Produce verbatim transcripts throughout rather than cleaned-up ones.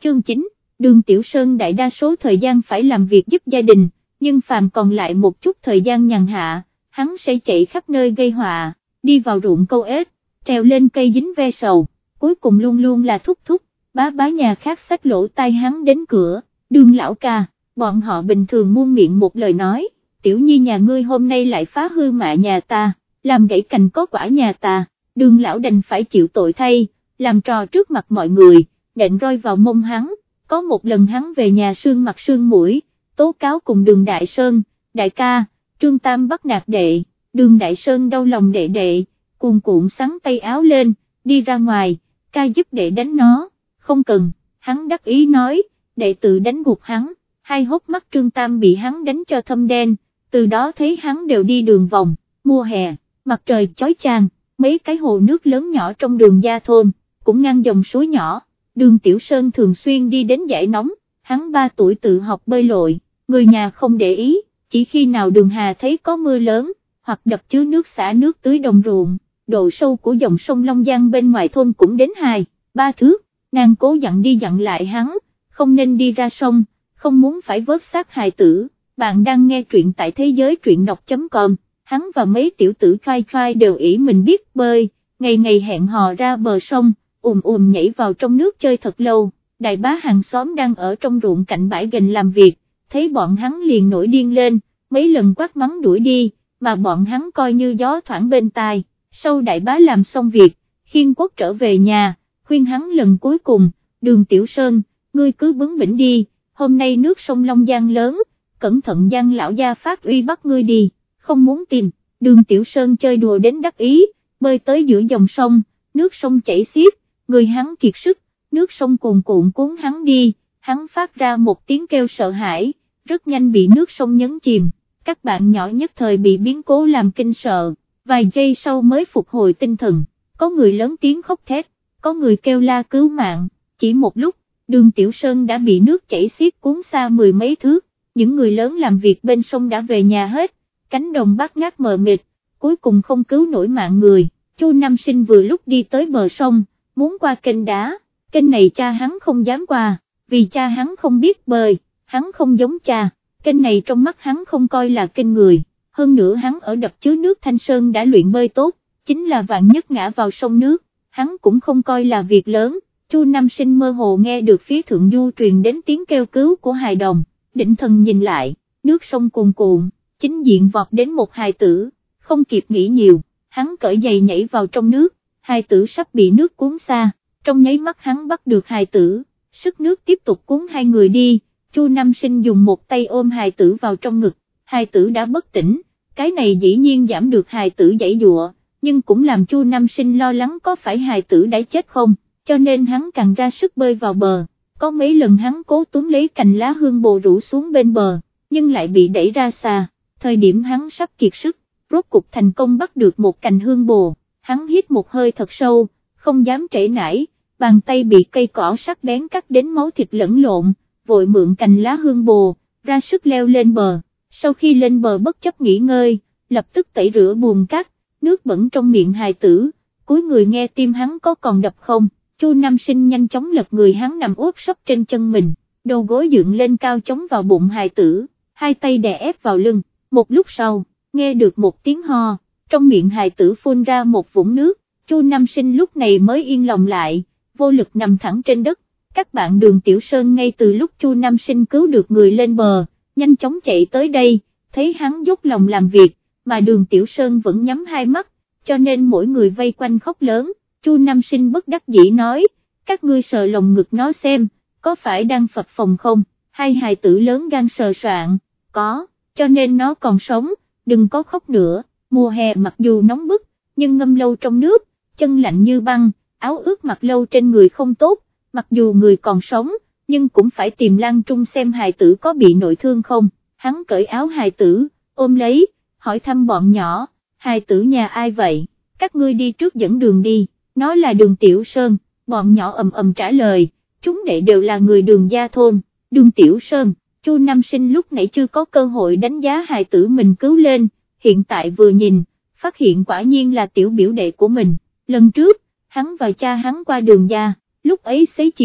chương chín, Đường Tiểu Sơn đại đa số thời gian phải làm việc giúp gia đình, nhưng phàm còn lại một chút thời gian nhàn hạ, hắn sẽ chạy khắp nơi gây họa, đi vào ruộng câu ếch, trèo lên cây dính ve sầu, cuối cùng luôn luôn là thúc thúc, bá bá nhà khác xách lỗ tai hắn đến cửa. Đường lão ca, bọn họ bình thường muôn miệng một lời nói, Tiểu Nhi nhà ngươi hôm nay lại phá hư mạ nhà ta, làm gãy cành có quả nhà ta. Đường lão đành phải chịu tội thay, làm trò trước mặt mọi người, nện roi vào mông hắn. Có một lần hắn về nhà sương mặt sương mũi, tố cáo cùng Đường Đại Sơn, đại ca, Trương Tam bắt nạt đệ. Đường Đại Sơn đau lòng đệ đệ, cuồn cuộn xắn tay áo lên, đi ra ngoài, ca giúp đệ đánh nó. Không cần, hắn đắc ý nói, đệ tự đánh gục hắn. Hai hốc mắt Trương Tam bị hắn đánh cho thâm đen, từ đó thấy hắn đều đi đường vòng. Mùa hè, mặt trời chói chang, mấy cái hồ nước lớn nhỏ trong Đường gia thôn, cũng ngăn dòng suối nhỏ. Đường Tiểu Sơn thường xuyên đi đến dãy nóng, hắn ba tuổi tự học bơi lội, người nhà không để ý, chỉ khi nào Đường Hà thấy có mưa lớn, hoặc đập chứa nước xả nước tưới đồng ruộng, độ sâu của dòng sông Long Giang bên ngoài thôn cũng đến hai, ba thước, nàng cố dặn đi dặn lại hắn, không nên đi ra sông, không muốn phải vớt xác hài tử. Bạn đang nghe truyện tại thế giới truyện đọc chấm com, hắn và mấy tiểu tử trai trai đều ỷ mình biết bơi, ngày ngày hẹn hò ra bờ sông, ùm ùm nhảy vào trong nước chơi thật lâu. Đại bá hàng xóm đang ở trong ruộng cạnh bãi gành làm việc, thấy bọn hắn liền nổi điên lên, mấy lần quát mắng đuổi đi, mà bọn hắn coi như gió thoảng bên tai. Sau đại bá làm xong việc, khiêng Quốc trở về nhà, khuyên hắn lần cuối cùng, Đường Tiểu Sơn, ngươi cứ bướng bỉnh đi, hôm nay nước sông Long Giang lớn, cẩn thận Giang lão gia phát uy bắt ngươi đi. Không muốn tin, Đường Tiểu Sơn chơi đùa đến đắc ý, bơi tới giữa dòng sông, nước sông chảy xiết, người hắn kiệt sức, nước sông cuồn cuộn cuốn hắn đi, hắn phát ra một tiếng kêu sợ hãi, rất nhanh bị nước sông nhấn chìm. Các bạn nhỏ nhất thời bị biến cố làm kinh sợ, vài giây sau mới phục hồi tinh thần, có người lớn tiếng khóc thét, có người kêu la cứu mạng. Chỉ một lúc, Đường Tiểu Sơn đã bị nước chảy xiết cuốn xa mười mấy thước, những người lớn làm việc bên sông đã về nhà hết, cánh đồng bát ngát mờ mịt, cuối cùng không cứu nổi mạng người. Chu Nam Sinh vừa lúc đi tới bờ sông, muốn qua kênh đá, kênh này cha hắn không dám qua, vì cha hắn không biết bơi, hắn không giống cha, kênh này trong mắt hắn không coi là kênh người, hơn nữa hắn ở đập chứa nước Thanh Sơn đã luyện bơi tốt, chính là vạn nhất ngã vào sông nước, hắn cũng không coi là việc lớn. Chu Nam Sinh mơ hồ nghe được phía thượng du truyền đến tiếng kêu cứu của hài đồng, định thần nhìn lại, nước sông cuồn cuộn, chính diện vọt đến một hài tử, không kịp nghĩ nhiều, hắn cởi giày nhảy vào trong nước, hài tử sắp bị nước cuốn xa, trong nháy mắt hắn bắt được hài tử, sức nước tiếp tục cuốn hai người đi. Chu Nam Sinh dùng một tay ôm hài tử vào trong ngực, hài tử đã bất tỉnh, cái này dĩ nhiên giảm được hài tử giãy giụa, nhưng cũng làm Chu Nam Sinh lo lắng có phải hài tử đã chết không, cho nên hắn càng ra sức bơi vào bờ. Có mấy lần hắn cố túm lấy cành lá hương bồ rủ xuống bên bờ, nhưng lại bị đẩy ra xa, thời điểm hắn sắp kiệt sức, rốt cục thành công bắt được một cành hương bồ, hắn hít một hơi thật sâu, không dám trễ nải, bàn tay bị cây cỏ sắc bén cắt đến máu thịt lẫn lộn, vội mượn cành lá hương bồ, ra sức leo lên bờ. Sau khi lên bờ bất chấp nghỉ ngơi, lập tức tẩy rửa bùn cát, nước bẩn trong miệng hài tử, cúi người nghe tim hắn có còn đập không. Chu Nam Sinh nhanh chóng lật người hắn nằm úp sấp trên chân mình, đầu gối dựng lên cao chống vào bụng hài tử, hai tay đè ép vào lưng. Một lúc sau, nghe được một tiếng ho, trong miệng hài tử phun ra một vũng nước, Chu Nam Sinh lúc này mới yên lòng lại, vô lực nằm thẳng trên đất. Các bạn Đường Tiểu Sơn ngay từ lúc Chu Nam Sinh cứu được người lên bờ, nhanh chóng chạy tới đây, thấy hắn dốc lòng làm việc, mà Đường Tiểu Sơn vẫn nhắm hai mắt, cho nên mỗi người vây quanh khóc lớn. Chu Nam Sinh bất đắc dĩ nói, các ngươi sờ lồng ngực nó xem, có phải đang phập phồng không? Hai hài tử lớn gan sờ soạng, có, cho nên nó còn sống, đừng có khóc nữa. Mùa hè mặc dù nóng bức, nhưng ngâm lâu trong nước, chân lạnh như băng, áo ướt mặc lâu trên người không tốt, mặc dù người còn sống, nhưng cũng phải tìm Lan Trung xem hài tử có bị nội thương không. Hắn cởi áo hài tử, ôm lấy, hỏi thăm bọn nhỏ, hài tử nhà ai vậy, các ngươi đi trước dẫn đường đi. Nó là Đường Tiểu Sơn, bọn nhỏ ầm ầm trả lời, chúng đệ đều là người Đường gia thôn. Đường Tiểu Sơn, Chu Nam Sinh lúc nãy chưa có cơ hội đánh giá hài tử mình cứu lên, hiện tại vừa nhìn, phát hiện quả nhiên là tiểu biểu đệ của mình. Lần trước, hắn và cha hắn qua Đường gia, lúc ấy xế chiều,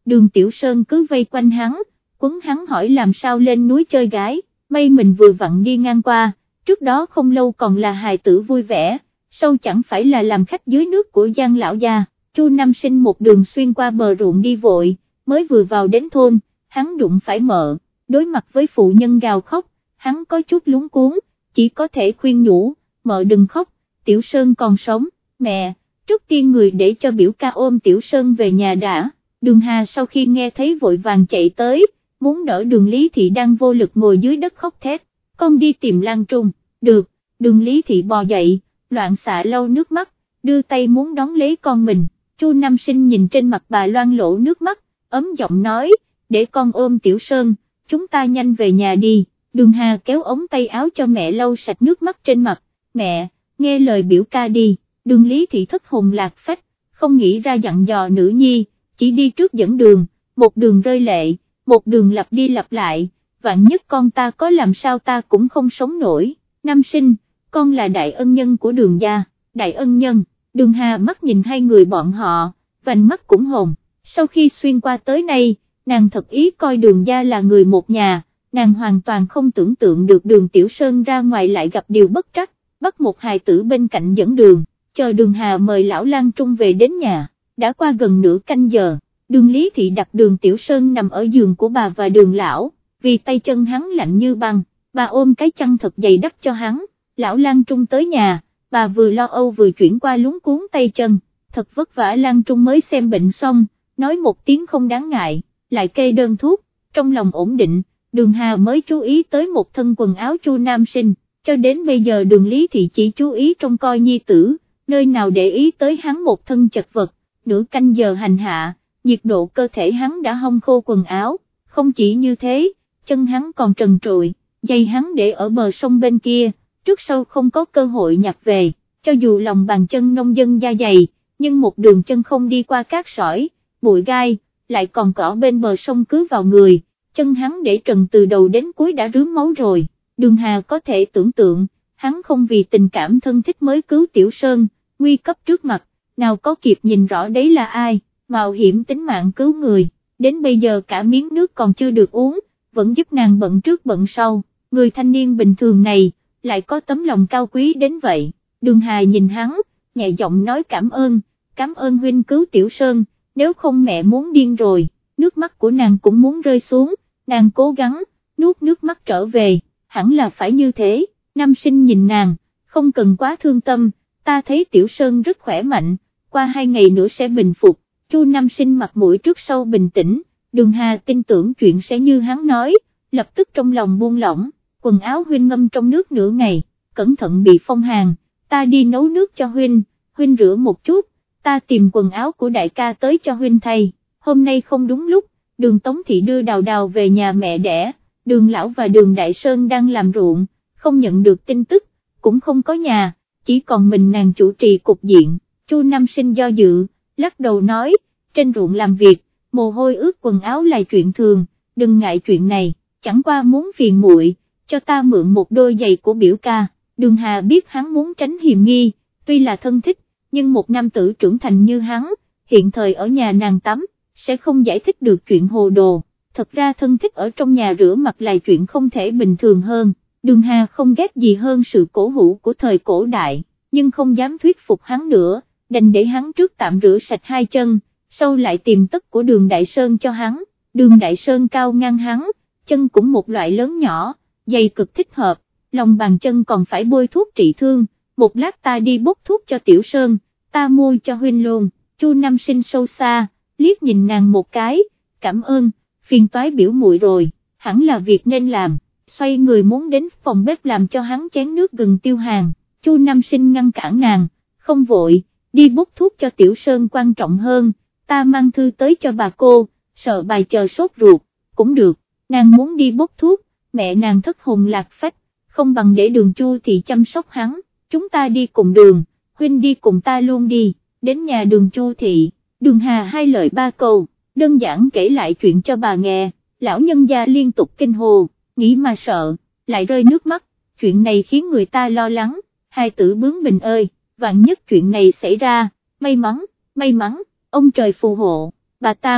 Đường Tiểu Sơn cứ vây quanh hắn, quấn hắn hỏi làm sao lên núi chơi gái, may mình vừa vặn đi ngang qua, trước đó không lâu còn là hài tử vui vẻ, sau chẳng phải là làm khách dưới nước của Giang lão gia. Chu Nam Sinh một đường xuyên qua bờ ruộng đi vội, mới vừa vào đến thôn, hắn đụng phải mợ, đối mặt với phụ nhân gào khóc, hắn có chút lúng cuốn, chỉ có thể khuyên nhủ, mợ đừng khóc, Tiểu Sơn còn sống, mẹ, trước tiên người để cho biểu ca ôm Tiểu Sơn về nhà đã. Đường Hà sau khi nghe thấy vội vàng chạy tới, muốn đỡ Đường Lý Thị đang vô lực ngồi dưới đất khóc thét, con đi tìm Lan Trung, được, Đường Lý Thị bò dậy, loạn xạ lau nước mắt, đưa tay muốn đón lấy con mình. Chu Nam Sinh nhìn trên mặt bà loang lỗ nước mắt, ấm giọng nói, để con ôm Tiểu Sơn, chúng ta nhanh về nhà đi. Đường Hà kéo ống tay áo cho mẹ lau sạch nước mắt trên mặt, mẹ, nghe lời biểu ca đi. Đường Lý Thị thất hồn lạc phách, không nghĩ ra dặn dò nữ nhi, chỉ đi trước dẫn đường, một đường rơi lệ, một đường lặp đi lặp lại, vạn nhất con ta có làm sao ta cũng không sống nổi. Nam Sinh, con là đại ân nhân của Đường gia, đại ân nhân. Đường Hà mắt nhìn hai người bọn họ, vành mắt cũng hồng, sau khi xuyên qua tới nay, nàng thật ý coi Đường gia là người một nhà, nàng hoàn toàn không tưởng tượng được Đường Tiểu Sơn ra ngoài lại gặp điều bất trắc, bắt một hài tử bên cạnh dẫn đường, chờ Đường Hà mời lão Lan Trung về đến nhà, đã qua gần nửa canh giờ, Đường Lý Thị đặt Đường Tiểu Sơn nằm ở giường của bà và Đường lão, vì tay chân hắn lạnh như băng, bà ôm cái chăn thật dày đắp cho hắn, lão Lan Trung tới nhà. Bà vừa lo âu vừa chuyển qua lúng cuốn tay chân, thật vất vả Lan Trung mới xem bệnh xong, nói một tiếng không đáng ngại, lại kê đơn thuốc, trong lòng ổn định, Đường Hà mới chú ý tới một thân quần áo Chu Nam Sinh, cho đến bây giờ Đường Lý Thị chỉ chú ý trông coi nhi tử, nơi nào để ý tới hắn một thân chật vật, nửa canh giờ hành hạ, nhiệt độ cơ thể hắn đã hong khô quần áo, không chỉ như thế, chân hắn còn trần trụi, giày hắn để ở bờ sông bên kia. Trước sau không có cơ hội nhặt về, cho dù lòng bàn chân nông dân da dày, nhưng một đường chân không đi qua cát sỏi, bụi gai, lại còn cỏ bên bờ sông cứ vào người, chân hắn để trần từ đầu đến cuối đã rướm máu rồi. Đường Hà có thể tưởng tượng, hắn không vì tình cảm thân thích mới cứu Tiểu Sơn, nguy cấp trước mặt, nào có kịp nhìn rõ đấy là ai, mạo hiểm tính mạng cứu người, đến bây giờ cả miếng nước còn chưa được uống, vẫn giúp nàng bận trước bận sau, người thanh niên bình thường này lại có tấm lòng cao quý đến vậy. Đường Hà nhìn hắn, nhẹ giọng nói cảm ơn, cảm ơn huynh cứu Tiểu Sơn, nếu không mẹ muốn điên rồi, nước mắt của nàng cũng muốn rơi xuống, nàng cố gắng, nuốt nước mắt trở về, hẳn là phải như thế. Nam Sinh nhìn nàng, không cần quá thương tâm, ta thấy Tiểu Sơn rất khỏe mạnh, qua hai ngày nữa sẽ bình phục. Chu Nam Sinh mặt mũi trước sau bình tĩnh, Đường Hà tin tưởng chuyện sẽ như hắn nói, lập tức trong lòng buông lỏng. Quần áo huynh ngâm trong nước nửa ngày, cẩn thận bị phong hàn, ta đi nấu nước cho huynh, huynh rửa một chút, ta tìm quần áo của đại ca tới cho huynh thay. Hôm nay không đúng lúc, Đường Tống Thị đưa Đào Đào về nhà mẹ đẻ, Đường Lão và Đường Đại Sơn đang làm ruộng, không nhận được tin tức, cũng không có nhà, chỉ còn mình nàng chủ trì cục diện. Chu Nam Sinh do dự, lắc đầu nói, trên ruộng làm việc, mồ hôi ướt quần áo là chuyện thường, đừng ngại chuyện này, chẳng qua muốn phiền muội cho ta mượn một đôi giày của biểu ca. Đường Hà biết hắn muốn tránh hiềm nghi, tuy là thân thích, nhưng một nam tử trưởng thành như hắn, hiện thời ở nhà nàng tắm, sẽ không giải thích được chuyện hồ đồ, thật ra thân thích ở trong nhà rửa mặt là chuyện không thể bình thường hơn. Đường Hà không ghét gì hơn sự cổ hủ của thời cổ đại, nhưng không dám thuyết phục hắn nữa, đành để hắn trước tạm rửa sạch hai chân, sau lại tìm tất của Đường Đại Sơn cho hắn. Đường Đại Sơn cao ngang hắn, chân cũng một loại lớn nhỏ, giày cực thích hợp, lòng bàn chân còn phải bôi thuốc trị thương, một lát ta đi bốc thuốc cho Tiểu Sơn, ta mua cho huynh luôn. Chu Nam Sinh sâu xa, liếc nhìn nàng một cái, cảm ơn, phiền toái biểu muội rồi, hẳn là việc nên làm, xoay người muốn đến phòng bếp làm cho hắn chén nước gừng tiêu hàn. Chu Nam Sinh ngăn cản nàng, không vội, đi bốc thuốc cho Tiểu Sơn quan trọng hơn, ta mang thư tới cho bà cô, sợ bà chờ sốt ruột, cũng được. Nàng muốn đi bốc thuốc, mẹ nàng thất hồn lạc phách, không bằng để Đường Chu Thị chăm sóc hắn, chúng ta đi cùng Đường, huynh đi cùng ta luôn đi. Đến nhà Đường Chu Thị, Đường Hà hai lời ba câu, đơn giản kể lại chuyện cho bà nghe, lão nhân gia liên tục kinh hồ, nghĩ mà sợ, lại rơi nước mắt, chuyện này khiến người ta lo lắng, hai tử bướng bỉnh ơi, vạn nhất chuyện này xảy ra, may mắn, may mắn, ông trời phù hộ. Bà Tam, bà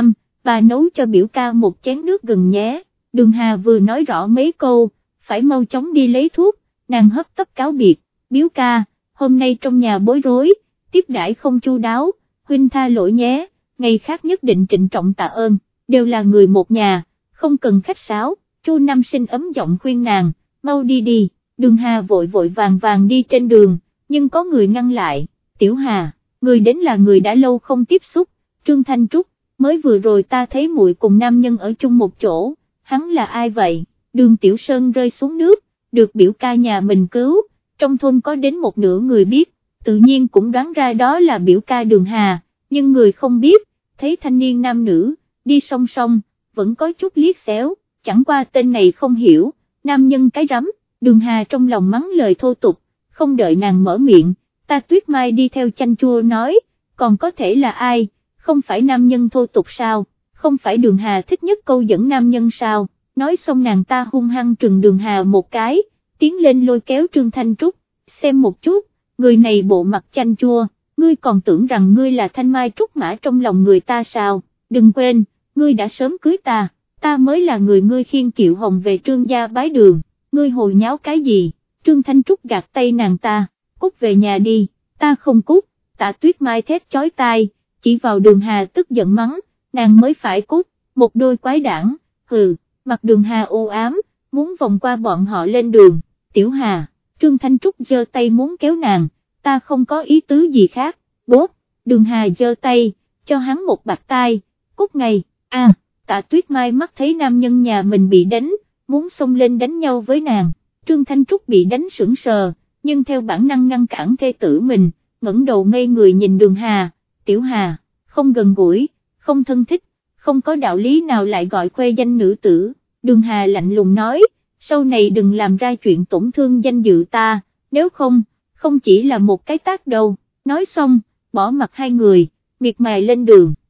bà nấu cho biểu ca một chén nước gừng nhé. Đường Hà vừa nói rõ mấy câu, phải mau chóng đi lấy thuốc, nàng hấp tấp cáo biệt, biểu ca, hôm nay trong nhà bối rối, tiếp đãi không chu đáo, huynh tha lỗi nhé, ngày khác nhất định trịnh trọng tạ ơn, đều là người một nhà, không cần khách sáo. Chu Nam Sinh ấm giọng khuyên nàng, mau đi đi. Đường Hà vội vội vàng vàng đi trên đường, nhưng có người ngăn lại. Tiểu Hà, người đến là người đã lâu không tiếp xúc, Trương Thanh Trúc, mới vừa rồi ta thấy muội cùng nam nhân ở chung một chỗ, hắn là ai vậy? Đường Tiểu Sơn rơi xuống nước, được biểu ca nhà mình cứu, trong thôn có đến một nửa người biết, tự nhiên cũng đoán ra đó là biểu ca Đường Hà, nhưng người không biết, thấy thanh niên nam nữ, đi song song, vẫn có chút liếc xéo, chẳng qua tên này không hiểu, nam nhân cái rắm. Đường Hà trong lòng mắng lời thô tục, không đợi nàng mở miệng, ta Tuyết Mai đi theo chanh chua nói, còn có thể là ai, không phải nam nhân thô tục sao, không phải Đường Hà thích nhất câu dẫn nam nhân sao, nói xong nàng ta hung hăng trừng Đường Hà một cái, tiến lên lôi kéo Trương Thanh Trúc, xem một chút, người này bộ mặt chanh chua, ngươi còn tưởng rằng ngươi là thanh mai trúc mã trong lòng người ta sao, đừng quên, ngươi đã sớm cưới ta, ta mới là người ngươi khiêng kiệu hồng về Trương gia bái đường. Ngươi hồi nháo cái gì? Trương Thanh Trúc gạt tay nàng ta, cút về nhà đi, ta không cút. Tạ Tuyết Mai thét chói tai, chỉ vào Đường Hà tức giận mắng, nàng mới phải cút, một đôi quái đản, hừ, mặt Đường Hà u ám, muốn vòng qua bọn họ lên đường. Tiểu Hà, Trương Thanh Trúc giơ tay muốn kéo nàng, ta không có ý tứ gì khác, bốp, Đường Hà giơ tay, cho hắn một bạt tai, cút ngay, a. À, Tạ Tuyết Mai mắt thấy nam nhân nhà mình bị đánh, muốn xông lên đánh nhau với nàng, Trương Thanh Trúc bị đánh sững sờ, nhưng theo bản năng ngăn cản thê tử mình, ngẩng đầu ngây người nhìn Đường Hà, Tiểu Hà, không gần gũi, không thân thích, không có đạo lý nào lại gọi khoe danh nữ tử. Đường Hà lạnh lùng nói, sau này đừng làm ra chuyện tổn thương danh dự ta, nếu không, không chỉ là một cái tát đâu. Nói xong, bỏ mặt hai người, miệt mài lên đường.